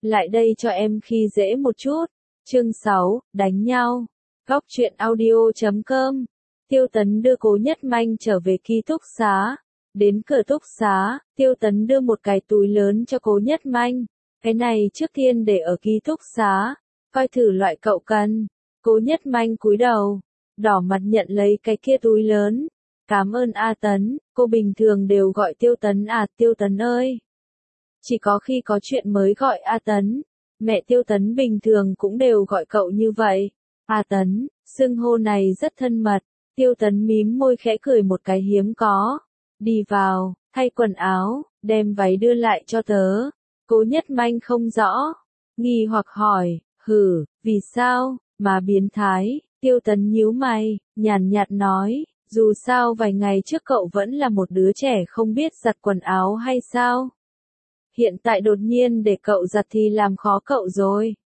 lại đây cho em khi dễ một chút. Chương 6, đánh nhau. Góc truyện audio.com. Tiêu Tấn đưa Cố Nhất Manh trở về ký túc xá. Đến cửa túc xá, Tiêu Tấn đưa một cái túi lớn cho Cố Nhất Manh. Cái này trước tiên để ở ký túc xá, coi thử loại cậu cần. Cố Nhất Manh cúi đầu, đỏ mặt nhận lấy cái kia túi lớn. Cảm ơn A Tấn, cô bình thường đều gọi Tiêu Tấn à, Tiêu Tấn ơi. Chỉ có khi có chuyện mới gọi A Tấn. Mẹ Tiêu Tấn bình thường cũng đều gọi cậu như vậy. A Tấn, xưng hô này rất thân mật. Tiêu Tấn mím môi khẽ cười một cái hiếm có. Đi vào, thay quần áo, đem váy đưa lại cho tớ. Cố Nhất Manh không rõ, nghi hoặc hỏi, vì sao, mà biến thái. Tiêu Tấn nhíu mày, nhàn nhạt nói, dù sao vài ngày trước cậu vẫn là một đứa trẻ không biết giặt quần áo hay sao? Hiện tại đột nhiên để cậu giặt thì làm khó cậu rồi.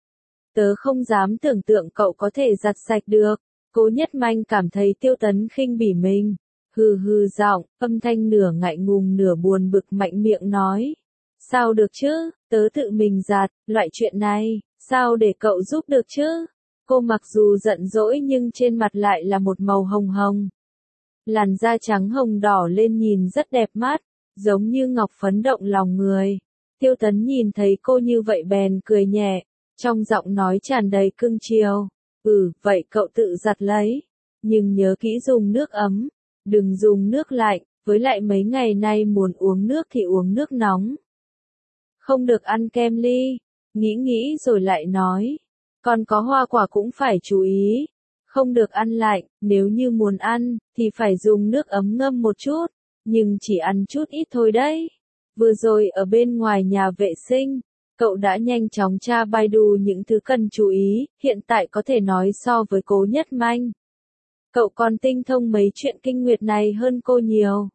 Tớ không dám tưởng tượng cậu có thể giặt sạch được. Cố Nhất Manh cảm thấy Tiêu Tấn khinh bỉ mình. Giọng, âm thanh nửa ngại ngùng nửa buồn bực mạnh miệng nói. Sao được chứ, tớ tự mình giặt, loại chuyện này, sao để cậu giúp được chứ? Cô mặc dù giận dỗi nhưng trên mặt lại là một màu hồng hồng. Làn da trắng hồng đỏ lên nhìn rất đẹp mắt, giống như ngọc phấn động lòng người. Tiêu Tấn nhìn thấy cô như vậy bèn cười nhẹ, trong giọng nói tràn đầy cưng chiều. Vậy cậu tự giặt lấy, nhưng nhớ kỹ dùng nước ấm, đừng dùng nước lạnh, với lại mấy ngày nay muốn uống nước thì uống nước nóng. Không được ăn kem ly, nghĩ rồi lại nói, còn có hoa quả cũng phải chú ý, không được ăn lạnh, nếu như muốn ăn, thì phải dùng nước ấm ngâm một chút, nhưng chỉ ăn chút ít thôi đấy. Vừa rồi ở bên ngoài nhà vệ sinh, cậu đã nhanh chóng tra Baidu những thứ cần chú ý, hiện tại có thể nói so với Cố Nhất Manh. Cậu còn tinh thông mấy chuyện kinh nguyệt này hơn cô nhiều.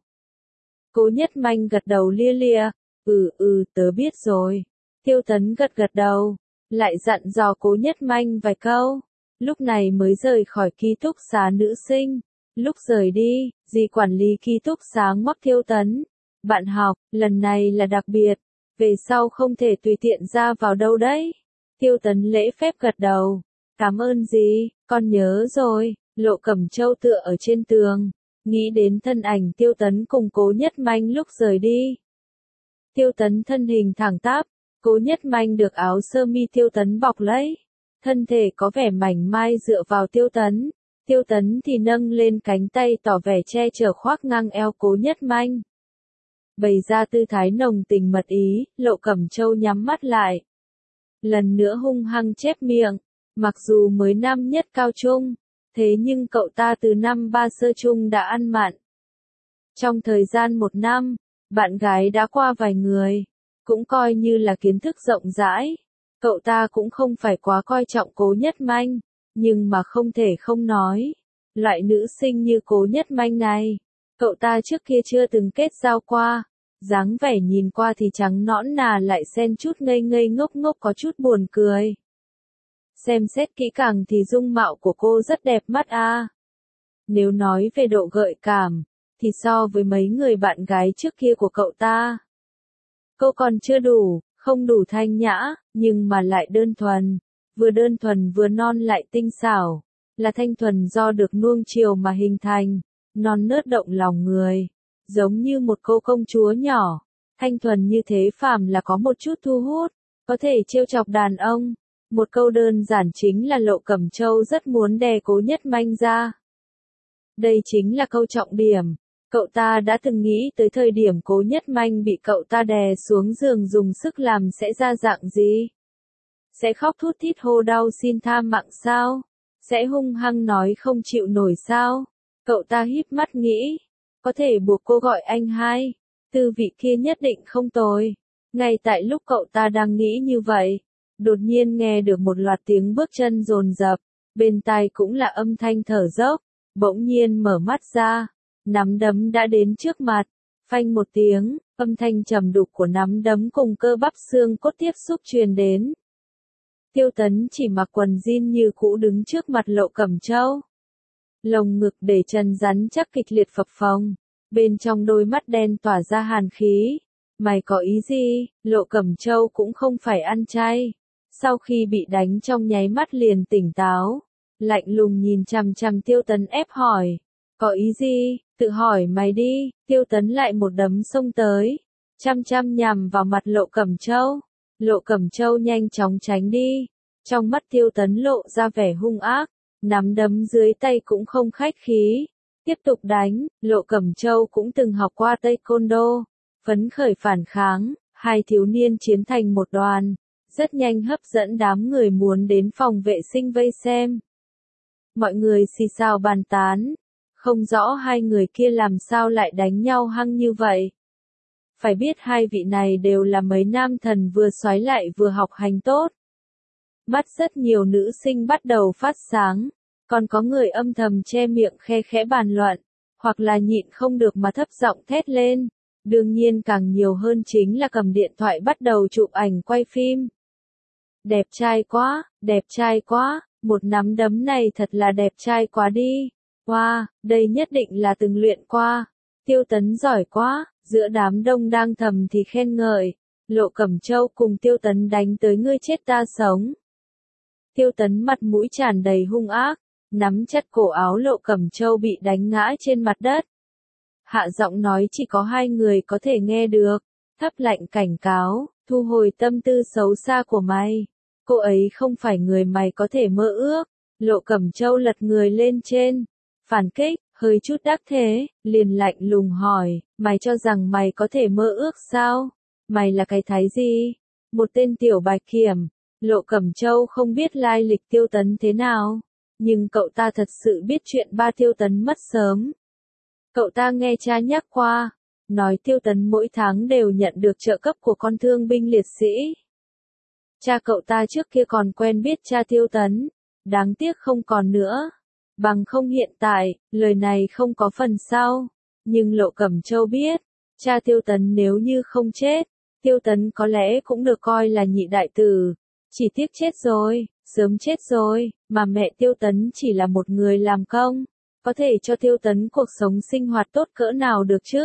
Cố Nhất Manh gật đầu lia lịa, tớ biết rồi. Tiêu Tấn gật đầu, lại dặn dò Cố Nhất Manh vài câu, lúc này mới rời khỏi ký túc xá nữ sinh. Lúc rời đi, dì quản lý ký túc xá ngoắc Tiêu Tấn. Bạn học, lần này là đặc biệt, về sau không thể tùy tiện ra vào đâu đấy. Tiêu Tấn lễ phép gật đầu, cảm ơn dì, con nhớ rồi. Lộ Cẩm Châu tựa ở trên tường, nghĩ đến thân ảnh Tiêu Tấn cùng Cố Nhất Manh lúc rời đi. Tiêu Tấn thân hình thẳng tắp, Cố Nhất Manh được áo sơ mi Tiêu Tấn bọc lấy, thân thể có vẻ mảnh mai dựa vào Tiêu Tấn. Tiêu Tấn thì nâng lên cánh tay tỏ vẻ che chở khoác ngang eo Cố Nhất Manh. Bày ra tư thái nồng tình mật ý, Lộ Cẩm Châu nhắm mắt lại. Lần nữa hung hăng chép miệng, mặc dù mới năm nhất cao trung, thế nhưng cậu ta từ năm 3 sơ trung đã ăn mặn. Trong thời gian 1 năm, bạn gái đã qua vài người, cũng coi như là kiến thức rộng rãi. Cậu ta cũng không phải quá coi trọng Cố Nhất Manh, nhưng mà không thể không nói. Loại nữ sinh như Cố Nhất Manh này, cậu ta trước kia chưa từng kết giao qua. Dáng vẻ nhìn qua thì trắng nõn nà lại xen chút ngây ngây ngốc ngốc có chút buồn cười. Xem xét kỹ càng thì dung mạo của cô rất đẹp mắt a. Nếu nói về độ gợi cảm, thì so với mấy người bạn gái trước kia của cậu ta, cô còn chưa đủ, không đủ thanh nhã, nhưng mà lại đơn thuần vừa non lại tinh xảo, là thanh thuần do được nuông chiều mà hình thành, non nớt động lòng người, giống như một cô công chúa nhỏ, thanh thuần như thế phàm là có một chút thu hút, có thể trêu chọc đàn ông. Một câu đơn giản chính là Lộ Cẩm Châu rất muốn đè Cố Nhất Manh ra. Đây chính là câu trọng điểm. Cậu ta đã từng nghĩ tới thời điểm Cố Nhất Manh bị cậu ta đè xuống giường dùng sức làm sẽ ra dạng gì? Sẽ khóc thút thít hô đau xin tha mạng sao? Sẽ hung hăng nói không chịu nổi sao? Cậu ta híp mắt nghĩ, có thể buộc cô gọi anh hai, tư vị kia nhất định không tồi. Ngay tại lúc cậu ta đang nghĩ như vậy, đột nhiên nghe được một loạt tiếng bước chân dồn dập, bên tai cũng là âm thanh thở dốc, bỗng nhiên mở mắt ra, nắm đấm đã đến trước mặt, phanh một tiếng, âm thanh trầm đục của nắm đấm cùng cơ bắp xương cốt tiếp xúc truyền đến. Tiêu Tấn chỉ mặc quần jean như cũ đứng trước mặt Lộ Cẩm Châu. Lồng ngực để chân rắn chắc kịch liệt phập phồng, bên trong đôi mắt đen tỏa ra hàn khí, Mày có ý gì? Lộ Cẩm Châu cũng không phải ăn chay. Sau khi bị đánh trong nháy mắt liền tỉnh táo. Lạnh lùng nhìn chằm chằm Tiêu Tấn ép hỏi. Có ý gì? Tự hỏi mày đi. Tiêu Tấn lại một đấm xông tới. Chăm chăm nhằm vào mặt Lộ Cẩm Châu. Lộ Cẩm Châu nhanh chóng tránh đi. Trong mắt Tiêu Tấn lộ ra vẻ hung ác. Nắm đấm dưới tay cũng không khách khí. Tiếp tục đánh. Lộ Cẩm Châu cũng từng học qua Taekwondo. Phấn khởi phản kháng. Hai thiếu niên chiến thành một đoàn. Rất nhanh hấp dẫn đám người muốn đến phòng vệ sinh vây xem. Mọi người xì xào bàn tán. Không rõ hai người kia làm sao lại đánh nhau hăng như vậy. Phải biết hai vị này đều là mấy nam thần vừa soái lại vừa học hành tốt. Mắt rất nhiều nữ sinh bắt đầu phát sáng. Còn có người âm thầm che miệng khe khẽ bàn luận. Hoặc là nhịn không được mà thấp giọng thét lên. Đương nhiên càng nhiều hơn chính là cầm điện thoại bắt đầu chụp ảnh quay phim. Đẹp trai quá, đẹp trai quá, một nắm đấm này thật là đẹp trai quá đi. Wow, đây nhất định là từng luyện qua. Tiêu Tấn giỏi quá, giữa đám đông đang thầm thì khen ngợi. Lộ Cẩm Châu cùng Tiêu Tấn đánh tới ngươi chết ta sống. Tiêu Tấn mặt mũi tràn đầy hung ác, nắm chặt cổ áo Lộ Cẩm Châu bị đánh ngã trên mặt đất. Hạ giọng nói chỉ có hai người có thể nghe được, thấp lạnh cảnh cáo, thu hồi tâm tư xấu xa của mày. Cô ấy không phải người mày có thể mơ ước. Lộ Cẩm Châu lật người lên trên, phản kích, hơi chút đắc thế, liền lạnh lùng hỏi, mày cho rằng mày có thể mơ ước sao? Mày là cái thái gì? Một tên tiểu bạch kiểm. Lộ Cẩm Châu không biết lai lịch Tiêu Tấn thế nào, nhưng cậu ta thật sự biết chuyện ba Tiêu Tấn mất sớm. Cậu ta nghe cha nhắc qua, nói Tiêu Tấn mỗi tháng đều nhận được trợ cấp của con thương binh liệt sĩ. Cha cậu ta trước kia còn quen biết cha Tiêu Tấn, đáng tiếc không còn nữa. Bằng không hiện tại, lời này không có phần sau. Nhưng Lộ Cẩm Châu biết, cha Tiêu Tấn nếu như không chết, Tiêu Tấn có lẽ cũng được coi là nhị đại tử. Chỉ tiếc chết rồi, sớm chết rồi, mà mẹ Tiêu Tấn chỉ là một người làm công. Có thể cho Tiêu Tấn cuộc sống sinh hoạt tốt cỡ nào được chứ?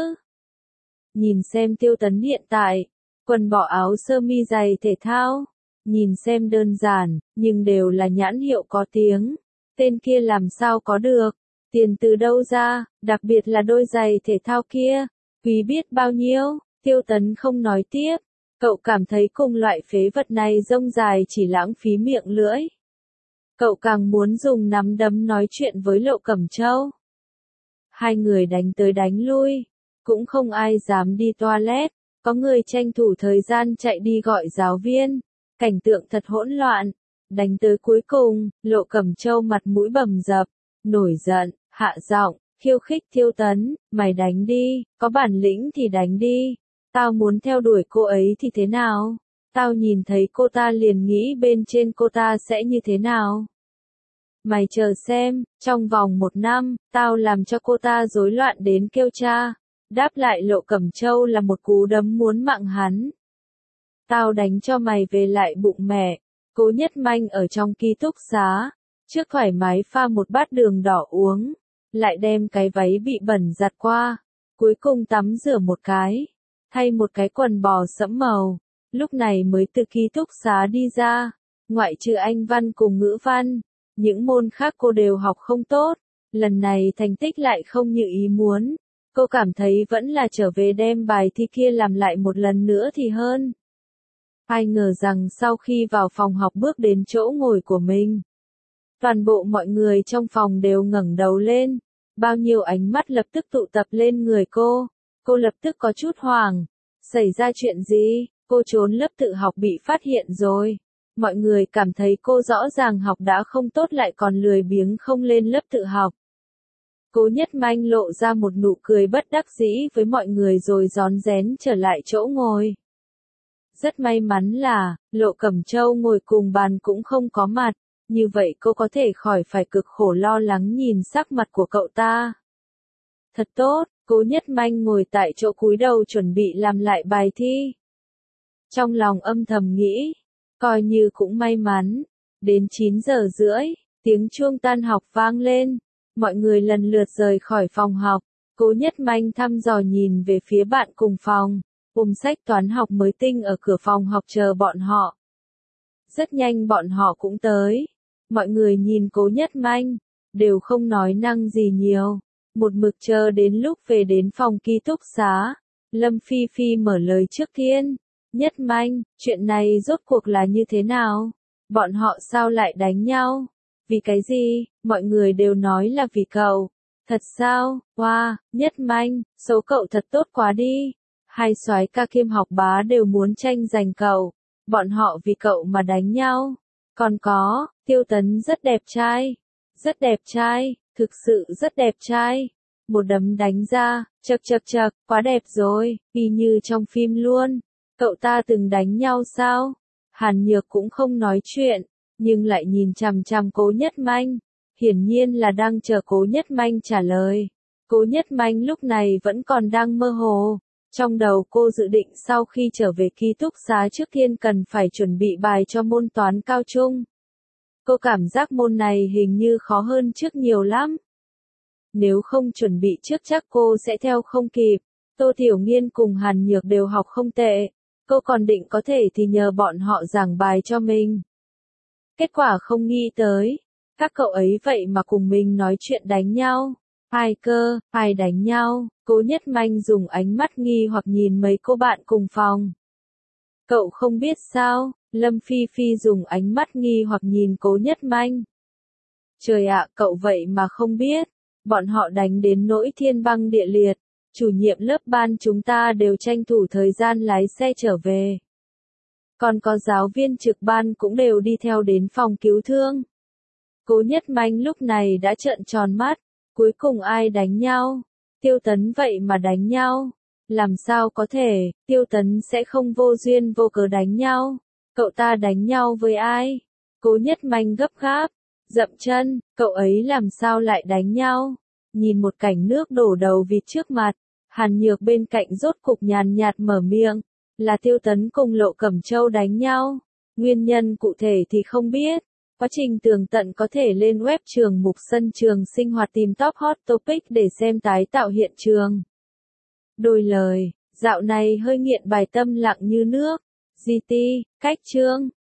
Nhìn xem Tiêu Tấn hiện tại, quần bỏ áo sơ mi giày thể thao. Nhìn xem đơn giản, nhưng đều là nhãn hiệu có tiếng. Tên kia làm sao có được? Tiền từ đâu ra, đặc biệt là đôi giày thể thao kia? Quý biết bao nhiêu? Tiêu Tấn không nói tiếp. Cậu cảm thấy cùng loại phế vật này rông dài chỉ lãng phí miệng lưỡi. Cậu càng muốn dùng nắm đấm nói chuyện với Lộ Cẩm Châu. Hai người đánh tới đánh lui. Cũng không ai dám đi toilet. Có người tranh thủ thời gian chạy đi gọi giáo viên. Cảnh tượng thật hỗn loạn. Đánh tới cuối cùng, Lộ Cẩm Châu mặt mũi bầm dập. Nổi giận, hạ giọng, khiêu khích Tiêu Tấn. Mày đánh đi, có bản lĩnh thì đánh đi. Tao muốn theo đuổi cô ấy thì thế nào? Tao nhìn thấy cô ta liền nghĩ bên trên cô ta sẽ như thế nào? Mày chờ xem, trong vòng 1 năm, tao làm cho cô ta rối loạn đến kêu cha. Đáp lại Lộ Cẩm Châu là một cú đấm muốn mạng hắn. Tao đánh cho mày về lại bụng mẹ. Cố Nhất Manh ở trong ký túc xá, trước thoải mái pha một bát đường đỏ uống, lại đem cái váy bị bẩn giặt qua, cuối cùng tắm rửa một cái, thay một cái quần bò sẫm màu, lúc này mới từ ký túc xá đi ra, ngoại trừ Anh văn cùng ngữ văn, những môn khác cô đều học không tốt, lần này thành tích lại không như ý muốn, cô cảm thấy vẫn là trở về đem bài thi kia làm lại một lần nữa thì hơn. Ai ngờ rằng sau khi vào phòng học bước đến chỗ ngồi của mình, toàn bộ mọi người trong phòng đều ngẩng đầu lên, bao nhiêu ánh mắt lập tức tụ tập lên người cô lập tức có chút hoảng, xảy ra chuyện gì, cô trốn lớp tự học bị phát hiện rồi, mọi người cảm thấy cô rõ ràng học đã không tốt lại còn lười biếng không lên lớp tự học. Cố Nhất Manh lộ ra một nụ cười bất đắc dĩ với mọi người rồi rón rén trở lại chỗ ngồi. Rất may mắn là, Lộ Cẩm Châu ngồi cùng bàn cũng không có mặt, như vậy cô có thể khỏi phải cực khổ lo lắng nhìn sắc mặt của cậu ta. Thật tốt, Cố Nhất Manh ngồi tại chỗ cúi đầu chuẩn bị làm lại bài thi. Trong lòng âm thầm nghĩ, coi như cũng may mắn, đến 9 giờ rưỡi, tiếng chuông tan học vang lên, mọi người lần lượt rời khỏi phòng học, Cố Nhất Manh thăm dò nhìn về phía bạn cùng phòng. sách toán học mới tinh ở cửa phòng học chờ bọn họ. Rất nhanh bọn họ cũng tới. Mọi người nhìn Cố Nhất Manh, đều không nói năng gì nhiều. Một mực chờ đến lúc về đến phòng ký túc xá. Lâm Phi Phi mở lời trước tiên. Nhất Manh, chuyện này rốt cuộc là như thế nào? Bọn họ sao lại đánh nhau? Vì cái gì? Mọi người đều nói là vì cậu. Thật sao? Wow, Nhất Manh, số cậu thật tốt quá đi. Hai soái ca kiêm học bá đều muốn tranh giành cậu. Bọn họ vì cậu mà đánh nhau. Còn có, Tiêu Tấn rất đẹp trai. Rất đẹp trai, thực sự rất đẹp trai. Một đấm đánh ra, chậc chậc chậc, quá đẹp rồi, y như trong phim luôn. Cậu ta từng đánh nhau sao? Hàn Nhược cũng không nói chuyện, nhưng lại nhìn chằm chằm Cố Nhất Manh. Hiển nhiên là đang chờ Cố Nhất Manh trả lời. Cố Nhất Manh lúc này vẫn còn đang mơ hồ. Trong đầu cô dự định sau khi trở về ký túc xá trước tiên cần phải chuẩn bị bài cho môn toán cao trung. Cô cảm giác môn này hình như khó hơn trước nhiều lắm. Nếu không chuẩn bị trước chắc cô sẽ theo không kịp. Tô Tiểu Nghiên cùng Hàn Nhược đều học không tệ. Cô còn định có thể thì nhờ bọn họ giảng bài cho mình. Kết quả không nghĩ tới. Các cậu ấy vậy mà cùng mình nói chuyện đánh nhau. Ai cơ, ai đánh nhau? Cố Nhất Manh dùng ánh mắt nghi hoặc nhìn mấy cô bạn cùng phòng. Cậu không biết sao? Lâm Phi Phi dùng ánh mắt nghi hoặc nhìn Cố Nhất Manh. Trời ạ, cậu vậy mà không biết. Bọn họ đánh đến nỗi thiên băng địa liệt. Chủ nhiệm lớp ban chúng ta đều tranh thủ thời gian lái xe trở về. Còn có giáo viên trực ban cũng đều đi theo đến phòng cứu thương. Cố Nhất Manh lúc này đã trợn tròn mắt. Cuối cùng ai đánh nhau? Tiêu Tấn vậy mà đánh nhau. Làm sao có thể, Tiêu Tấn sẽ không vô duyên vô cớ đánh nhau. Cậu ta đánh nhau với ai? Cố Nhất Manh gấp gáp, dậm chân, cậu ấy làm sao lại đánh nhau? Nhìn một cảnh nước đổ đầu vịt trước mặt, Hàn Nhược bên cạnh rốt cục nhàn nhạt mở miệng, là Tiêu Tấn cùng Lộ Cẩm Châu đánh nhau. Nguyên nhân cụ thể thì không biết. Quá trình tường tận có thể lên web trường mục sân trường sinh hoạt tìm top hot topic để xem tái tạo hiện trường. Đôi lời, dạo này hơi nghiện bài tâm lặng như nước. GT, cách chương.